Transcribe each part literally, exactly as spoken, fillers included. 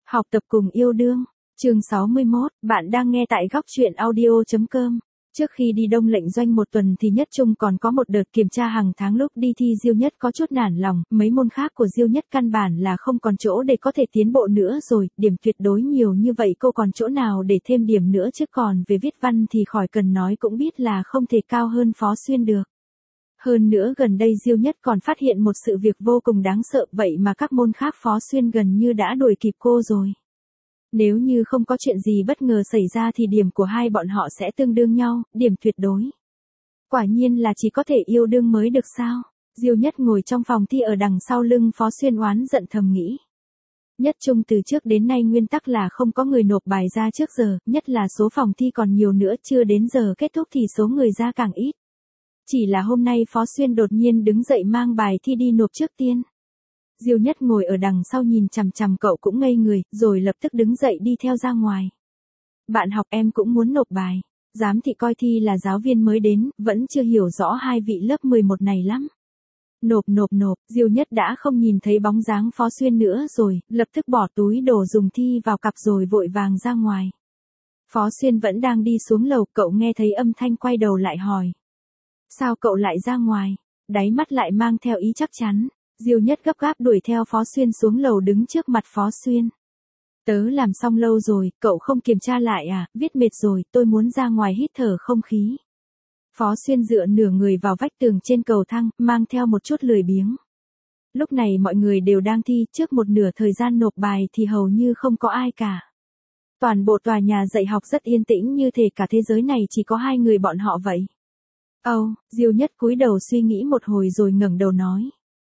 Học tập cùng yêu đương, chương sáu mươi mốt, bạn đang nghe tại góc truyện audio.com. Trước khi đi Đông lệnh doanh một tuần thì Nhất Trung còn có một đợt kiểm tra hàng tháng, lúc đi thi Diêu Nhất có chút nản lòng, mấy môn khác của Diêu Nhất căn bản là không còn chỗ để có thể tiến bộ nữa rồi, điểm tuyệt đối nhiều như vậy cô còn chỗ nào để thêm điểm nữa chứ, còn về viết văn thì khỏi cần nói cũng biết là không thể cao hơn Phó Xuyên được. Hơn nữa gần đây Diêu Nhất còn phát hiện một sự việc vô cùng đáng sợ, vậy mà các môn khác Phó Xuyên gần như đã đuổi kịp cô rồi. Nếu như không có chuyện gì bất ngờ xảy ra thì điểm của hai bọn họ sẽ tương đương nhau, điểm tuyệt đối. Quả nhiên là chỉ có thể yêu đương mới được sao? Diêu Nhất ngồi trong phòng thi ở đằng sau lưng Phó Xuyên oán giận thầm nghĩ. Nhất Trung từ trước đến nay nguyên tắc là không có người nộp bài ra trước giờ, nhất là số phòng thi còn nhiều nữa, chưa đến giờ kết thúc thì số người ra càng ít. Chỉ là hôm nay Phó Xuyên đột nhiên đứng dậy mang bài thi đi nộp trước tiên. Diêu Nhất ngồi ở đằng sau nhìn chằm chằm cậu cũng ngây người, rồi lập tức đứng dậy đi theo ra ngoài. Bạn học em cũng muốn nộp bài. Giám thị coi thi là giáo viên mới đến, vẫn chưa hiểu rõ hai vị lớp mười một này lắm. Nộp nộp nộp, Diêu Nhất đã không nhìn thấy bóng dáng Phó Xuyên nữa rồi, lập tức bỏ túi đồ dùng thi vào cặp rồi vội vàng ra ngoài. Phó Xuyên vẫn đang đi xuống lầu, cậu nghe thấy âm thanh quay đầu lại hỏi. Sao cậu lại ra ngoài? Đáy mắt lại mang theo ý chắc chắn. Diêu Nhất gấp gáp đuổi theo Phó Xuyên xuống lầu, đứng trước mặt Phó Xuyên. Tớ làm xong lâu rồi, cậu không kiểm tra lại à, viết mệt rồi, tôi muốn ra ngoài hít thở không khí. Phó Xuyên dựa nửa người vào vách tường trên cầu thang, mang theo một chút lười biếng. Lúc này mọi người đều đang thi, trước một nửa thời gian nộp bài thì hầu như không có ai cả. Toàn bộ tòa nhà dạy học rất yên tĩnh, như thể cả thế giới này chỉ có hai người bọn họ vậy. Âu, oh, Diêu Nhất cúi đầu suy nghĩ một hồi rồi ngẩng đầu nói.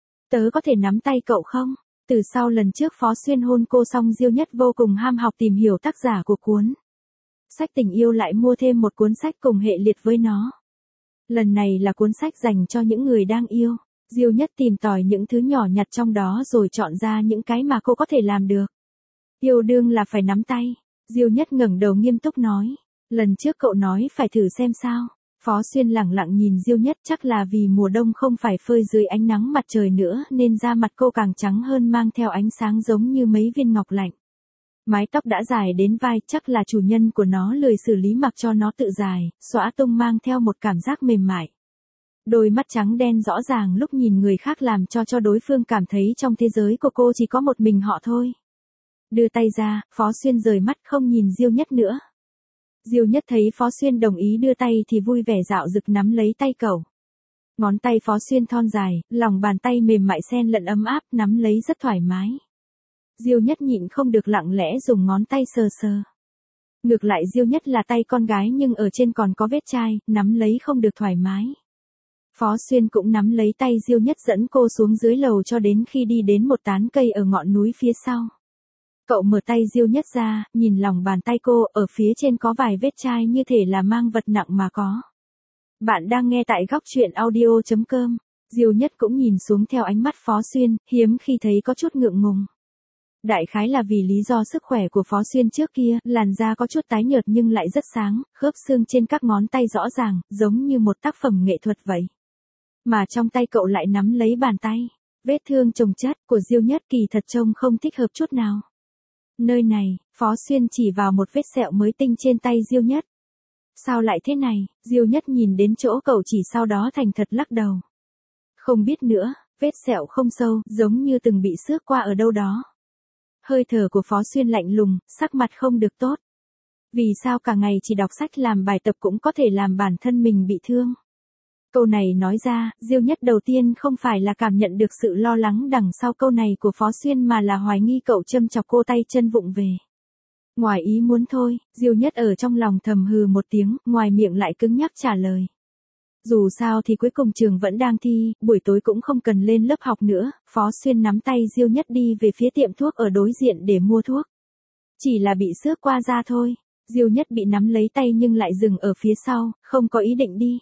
Tớ có thể nắm tay cậu không? Từ sau lần trước Phó Xuyên hôn cô xong, Diêu Nhất vô cùng ham học tìm hiểu tác giả của cuốn sách tình yêu, lại mua thêm một cuốn sách cùng hệ liệt với nó. Lần này là cuốn sách dành cho những người đang yêu. Diêu Nhất tìm tòi những thứ nhỏ nhặt trong đó rồi chọn ra những cái mà cô có thể làm được. Yêu đương là phải nắm tay. Diêu Nhất ngẩng đầu nghiêm túc nói. Lần trước cậu nói phải thử xem sao. Phó Xuyên lẳng lặng nhìn Diêu Nhất, chắc là vì mùa đông không phải phơi dưới ánh nắng mặt trời nữa nên da mặt cô càng trắng hơn, mang theo ánh sáng giống như mấy viên ngọc lạnh. Mái tóc đã dài đến vai, chắc là chủ nhân của nó lười xử lý mặc cho nó tự dài, xõa tung mang theo một cảm giác mềm mại. Đôi mắt trắng đen rõ ràng lúc nhìn người khác làm cho cho đối phương cảm thấy trong thế giới của cô chỉ có một mình họ thôi. Đưa tay ra, Phó Xuyên rời mắt không nhìn Diêu Nhất nữa. Diêu Nhất thấy Phó Xuyên đồng ý đưa tay thì vui vẻ dạo dực nắm lấy tay cậu. Ngón tay Phó Xuyên thon dài, lòng bàn tay mềm mại xen lẫn ấm áp, nắm lấy rất thoải mái. Diêu Nhất nhịn không được lặng lẽ dùng ngón tay sờ sờ. Ngược lại Diêu Nhất là tay con gái nhưng ở trên còn có vết chai, nắm lấy không được thoải mái. Phó Xuyên cũng nắm lấy tay Diêu Nhất dẫn cô xuống dưới lầu cho đến khi đi đến một tán cây ở ngọn núi phía sau. Cậu mở tay Diêu Nhất ra, nhìn lòng bàn tay cô, ở phía trên có vài vết chai như thể là mang vật nặng mà có. Bạn đang nghe tại góc truyện audio.com. Diêu Nhất cũng nhìn xuống theo ánh mắt Phó Xuyên, hiếm khi thấy có chút ngượng ngùng. Đại khái là vì lý do sức khỏe của Phó Xuyên trước kia, làn da có chút tái nhợt nhưng lại rất sáng, khớp xương trên các ngón tay rõ ràng, giống như một tác phẩm nghệ thuật vậy. Mà trong tay cậu lại nắm lấy bàn tay. Vết thương chồng chất của Diêu Nhất kỳ thật trông không thích hợp chút nào. Nơi này, Phó Xuyên chỉ vào một vết sẹo mới tinh trên tay Diêu Nhất. Sao lại thế này? Diêu Nhất nhìn đến chỗ cậu chỉ, sau đó thành thật lắc đầu. Không biết nữa, vết sẹo không sâu, giống như từng bị xước qua ở đâu đó. Hơi thở của Phó Xuyên lạnh lùng, sắc mặt không được tốt. Vì sao cả ngày chỉ đọc sách làm bài tập cũng có thể làm bản thân mình bị thương? Câu này nói ra, Diêu Nhất đầu tiên không phải là cảm nhận được sự lo lắng đằng sau câu này của Phó Xuyên mà là hoài nghi cậu châm chọc cô tay chân vụng về. Ngoài ý muốn thôi, Diêu Nhất ở trong lòng thầm hừ một tiếng, ngoài miệng lại cứng nhắc trả lời. Dù sao thì cuối cùng trường vẫn đang thi, buổi tối cũng không cần lên lớp học nữa. Phó Xuyên nắm tay Diêu Nhất đi về phía tiệm thuốc ở đối diện để mua thuốc. Chỉ là bị xước qua da thôi. Diêu Nhất bị nắm lấy tay nhưng lại dừng ở phía sau, không có ý định đi.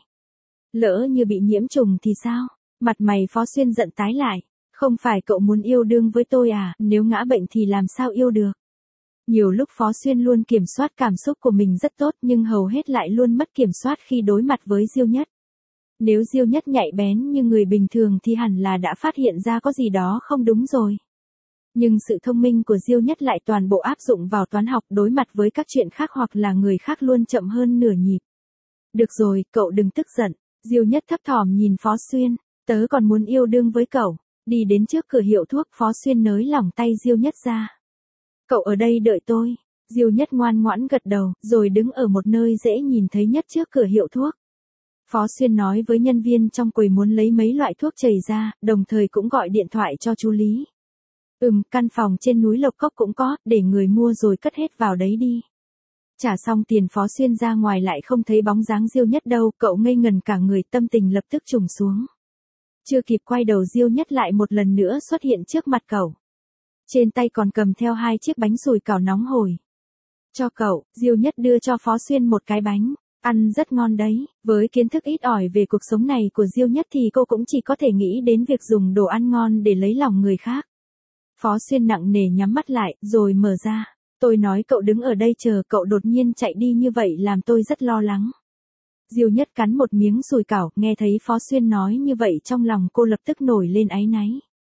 Lỡ như bị nhiễm trùng thì sao? Mặt mày Phó Xuyên giận tái lại. Không phải cậu muốn yêu đương với tôi à, nếu ngã bệnh thì làm sao yêu được? Nhiều lúc Phó Xuyên luôn kiểm soát cảm xúc của mình rất tốt nhưng hầu hết lại luôn mất kiểm soát khi đối mặt với Diêu Nhất. Nếu Diêu Nhất nhạy bén như người bình thường thì hẳn là đã phát hiện ra có gì đó không đúng rồi. Nhưng sự thông minh của Diêu Nhất lại toàn bộ áp dụng vào toán học, đối mặt với các chuyện khác hoặc là người khác luôn chậm hơn nửa nhịp. Được rồi, cậu đừng tức giận. Diêu Nhất thấp thỏm nhìn Phó Xuyên, tớ còn muốn yêu đương với cậu. Đi đến trước cửa hiệu thuốc, Phó Xuyên nới lỏng tay Diêu Nhất ra. Cậu ở đây đợi tôi. Diêu Nhất ngoan ngoãn gật đầu, rồi đứng ở một nơi dễ nhìn thấy nhất trước cửa hiệu thuốc. Phó Xuyên nói với nhân viên trong quầy muốn lấy mấy loại thuốc chảy ra, đồng thời cũng gọi điện thoại cho chú Lý. Ừm, căn phòng trên núi Lộc Cốc cũng có, để người mua rồi cất hết vào đấy đi. Trả xong tiền, Phó Xuyên ra ngoài lại không thấy bóng dáng Diêu Nhất đâu, cậu ngây ngần cả người, tâm tình lập tức trùng xuống. Chưa kịp quay đầu, Diêu Nhất lại một lần nữa xuất hiện trước mặt cậu. Trên tay còn cầm theo hai chiếc bánh sùi cảo nóng hổi. Cho cậu, Diêu Nhất đưa cho Phó Xuyên một cái bánh. Ăn rất ngon đấy, với kiến thức ít ỏi về cuộc sống này của Diêu Nhất thì cô cũng chỉ có thể nghĩ đến việc dùng đồ ăn ngon để lấy lòng người khác. Phó Xuyên nặng nề nhắm mắt lại, rồi mở ra. Tôi nói cậu đứng ở đây chờ, cậu đột nhiên chạy đi như vậy làm tôi rất lo lắng. Diêu Nhất cắn một miếng sùi cảo, nghe thấy Phó Xuyên nói như vậy trong lòng cô lập tức nổi lên áy náy.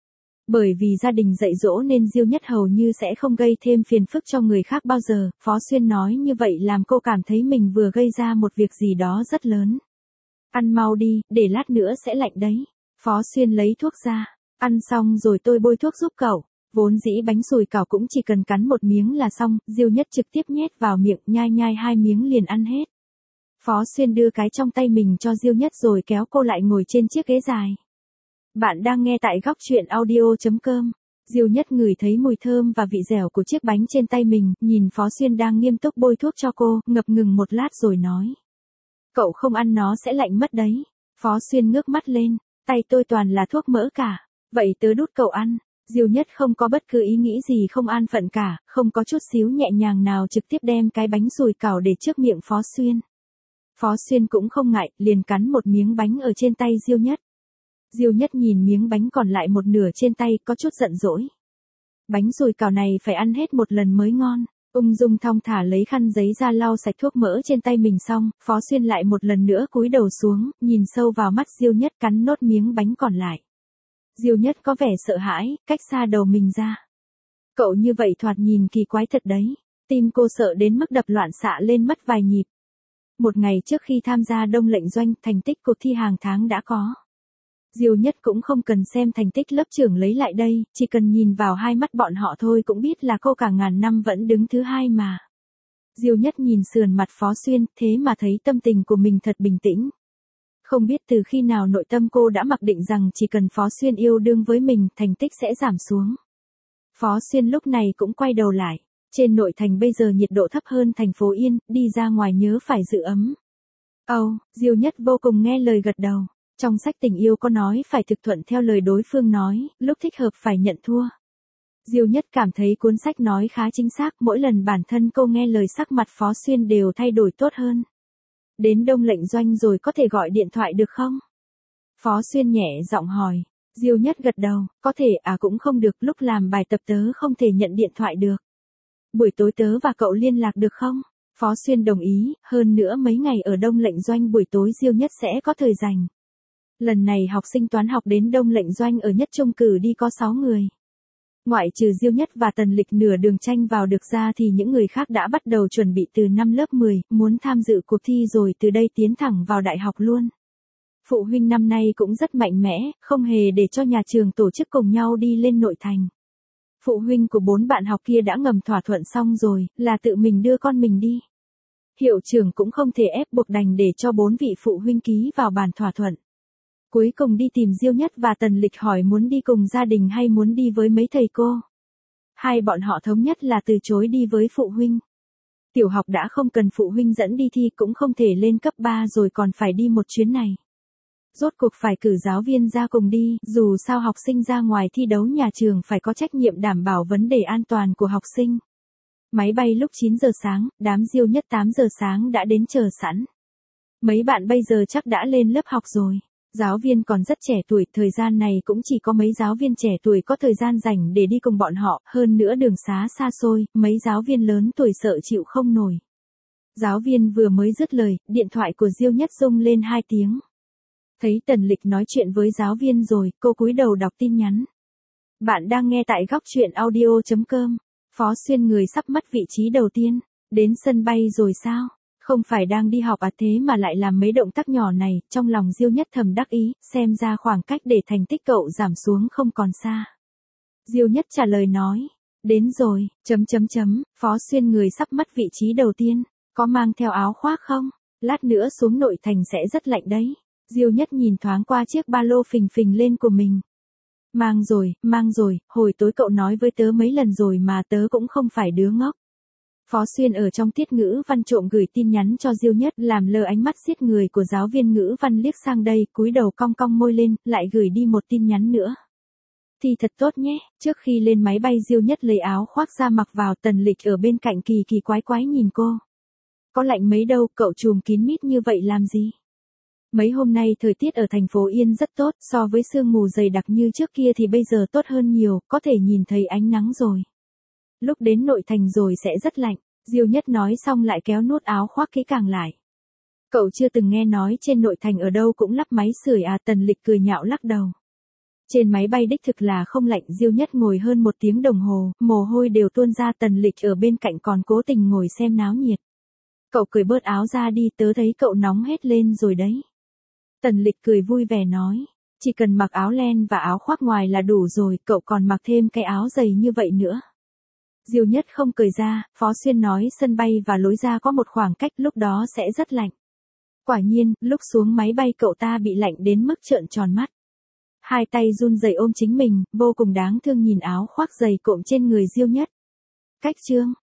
Bởi vì gia đình dạy dỗ nên Diêu Nhất hầu như sẽ không gây thêm phiền phức cho người khác bao giờ, Phó Xuyên nói như vậy làm cô cảm thấy mình vừa gây ra một việc gì đó rất lớn. Ăn mau đi, để lát nữa sẽ lạnh đấy. Phó Xuyên lấy thuốc ra. Ăn xong rồi tôi bôi thuốc giúp cậu. Vốn dĩ bánh sùi cảo cũng chỉ cần cắn một miếng là xong, Diêu Nhất trực tiếp nhét vào miệng, nhai nhai hai miếng liền ăn hết. Phó Xuyên đưa cái trong tay mình cho Diêu Nhất rồi kéo cô lại ngồi trên chiếc ghế dài. Bạn đang nghe tại góc truyện audio chấm com. Diêu Nhất ngửi thấy mùi thơm và vị dẻo của chiếc bánh trên tay mình, nhìn Phó Xuyên đang nghiêm túc bôi thuốc cho cô, ngập ngừng một lát rồi nói. Cậu không ăn nó sẽ lạnh mất đấy. Phó Xuyên ngước mắt lên, tay tôi toàn là thuốc mỡ cả. Vậy tớ đút cậu ăn. Diêu Nhất không có bất cứ ý nghĩ gì không an phận cả, không có chút xíu nhẹ nhàng nào, trực tiếp đem cái bánh sùi cảo để trước miệng Phó Xuyên. Phó Xuyên cũng không ngại, liền cắn một miếng bánh ở trên tay Diêu Nhất. Diêu Nhất nhìn miếng bánh còn lại một nửa trên tay, có chút giận dỗi. Bánh sùi cảo này phải ăn hết một lần mới ngon. Ung dung thong thả lấy khăn giấy ra lau sạch thuốc mỡ trên tay mình xong, Phó Xuyên lại một lần nữa cúi đầu xuống, nhìn sâu vào mắt Diêu Nhất, cắn nốt miếng bánh còn lại. Diêu Nhất có vẻ sợ hãi, cách xa đầu mình ra. Cậu như vậy thoạt nhìn kỳ quái thật đấy. Tim cô sợ đến mức đập loạn xạ lên mất vài nhịp. Một ngày trước khi tham gia Đông lệnh doanh, thành tích cuộc thi hàng tháng đã có. Diêu Nhất cũng không cần xem thành tích lớp trưởng lấy lại đây, chỉ cần nhìn vào hai mắt bọn họ thôi cũng biết là cô cả ngàn năm vẫn đứng thứ hai mà. Diêu Nhất nhìn sườn mặt Phó Xuyên, thế mà thấy tâm tình của mình thật bình tĩnh. Không biết từ khi nào nội tâm cô đã mặc định rằng chỉ cần Phó Xuyên yêu đương với mình, thành tích sẽ giảm xuống. Phó Xuyên lúc này cũng quay đầu lại. Trên nội thành bây giờ nhiệt độ thấp hơn thành phố Yên, đi ra ngoài nhớ phải giữ ấm. Ồ, oh, Diêu Nhất vô cùng nghe lời gật đầu. Trong sách tình yêu có nói phải thực thuận theo lời đối phương nói, lúc thích hợp phải nhận thua. Diêu Nhất cảm thấy cuốn sách nói khá chính xác, mỗi lần bản thân cô nghe lời sắc mặt Phó Xuyên đều thay đổi tốt hơn. Đến Đông lệnh doanh rồi có thể gọi điện thoại được không? Phó Xuyên nhẹ giọng hỏi. Diêu Nhất gật đầu, có thể à cũng không được, lúc làm bài tập tớ không thể nhận điện thoại được. Buổi tối tớ và cậu liên lạc được không? Phó Xuyên đồng ý, hơn nữa mấy ngày ở Đông lệnh doanh buổi tối Diêu Nhất sẽ có thời rảnh. Lần này học sinh toán học đến Đông lệnh doanh ở Nhất Trung cử đi có sáu người. Ngoại trừ Diêu Nhất và Tần Lịch nửa đường tranh vào được ra thì những người khác đã bắt đầu chuẩn bị từ năm lớp mười, muốn tham dự cuộc thi rồi từ đây tiến thẳng vào đại học luôn. Phụ huynh năm nay cũng rất mạnh mẽ, không hề để cho nhà trường tổ chức cùng nhau đi lên nội thành. Phụ huynh của bốn bạn học kia đã ngầm thỏa thuận xong rồi, là tự mình đưa con mình đi. Hiệu trưởng cũng không thể ép buộc, đành để cho bốn vị phụ huynh ký vào bản thỏa thuận. Cuối cùng đi tìm Diêu Nhất và Tần Lịch hỏi muốn đi cùng gia đình hay muốn đi với mấy thầy cô. Hai bọn họ thống nhất là từ chối đi với phụ huynh. Tiểu học đã không cần phụ huynh dẫn đi thi, cũng không thể lên cấp ba rồi còn phải đi một chuyến này. Rốt cuộc phải cử giáo viên ra cùng đi, dù sao học sinh ra ngoài thi đấu nhà trường phải có trách nhiệm đảm bảo vấn đề an toàn của học sinh. Máy bay lúc chín giờ sáng, đám Diêu Nhất tám giờ sáng đã đến chờ sẵn. Mấy bạn bây giờ chắc đã lên lớp học rồi. Giáo viên còn rất trẻ tuổi, thời gian này cũng chỉ có mấy giáo viên trẻ tuổi có thời gian rảnh để đi cùng bọn họ, hơn nữa đường xá xa xôi, mấy giáo viên lớn tuổi sợ chịu không nổi. Giáo viên vừa mới dứt lời, điện thoại của Diêu Nhất rung lên hai tiếng. Thấy Tần Lịch nói chuyện với giáo viên rồi, cô cúi đầu đọc tin nhắn. Bạn đang nghe tại góc chuyện audio chấm com. Phó Xuyên người sắp mất vị trí đầu tiên. Đến sân bay rồi sao? Không phải đang đi học à thế mà lại làm mấy động tác nhỏ này, trong lòng Diêu Nhất thầm đắc ý, xem ra khoảng cách để thành tích cậu giảm xuống không còn xa. Diêu Nhất trả lời nói, đến rồi, chấm chấm chấm, Phó Xuyên người sắp mất vị trí đầu tiên, có mang theo áo khoác không? Lát nữa xuống nội thành sẽ rất lạnh đấy. Diêu Nhất nhìn thoáng qua chiếc ba lô phình phình lên của mình. Mang rồi, mang rồi, hồi tối cậu nói với tớ mấy lần rồi mà tớ cũng không phải đứa ngốc. Phó Xuyên ở trong tiết ngữ văn trộm gửi tin nhắn cho Diêu Nhất, làm lơ ánh mắt giết người của giáo viên ngữ văn liếc sang đây, cúi đầu cong cong môi lên, lại gửi đi một tin nhắn nữa. Thì thật tốt nhé. Trước khi lên máy bay Diêu Nhất lấy áo khoác ra mặc vào, Tần Lịch ở bên cạnh kỳ kỳ quái quái nhìn cô. Có lạnh mấy đâu, cậu trùm kín mít như vậy làm gì? Mấy hôm nay thời tiết ở thành phố Yên rất tốt, so với sương mù dày đặc như trước kia thì bây giờ tốt hơn nhiều, có thể nhìn thấy ánh nắng rồi. Lúc đến nội thành rồi sẽ rất lạnh, Diêu Nhất nói xong lại kéo nút áo khoác kỹ càng lại. Cậu chưa từng nghe nói trên nội thành ở đâu cũng lắp máy sưởi à? Tần Lịch cười nhạo lắc đầu. Trên máy bay đích thực là không lạnh. Diêu Nhất ngồi hơn một tiếng đồng hồ, mồ hôi đều tuôn ra. Tần Lịch ở bên cạnh còn cố tình ngồi xem náo nhiệt. Cậu cởi bớt áo ra đi, tớ thấy cậu nóng hết lên rồi đấy. Tần Lịch cười vui vẻ nói, chỉ cần mặc áo len và áo khoác ngoài là đủ rồi, cậu còn mặc thêm cái áo dày như vậy nữa. Diêu Nhất không cười ra. Phó Xuyên nói sân bay và lối ra có một khoảng cách, lúc đó sẽ rất lạnh. Quả nhiên, lúc xuống máy bay cậu ta bị lạnh đến mức trợn tròn mắt. Hai tay run rẩy ôm chính mình, vô cùng đáng thương nhìn áo khoác dày cộm trên người Diêu Nhất. Cách chương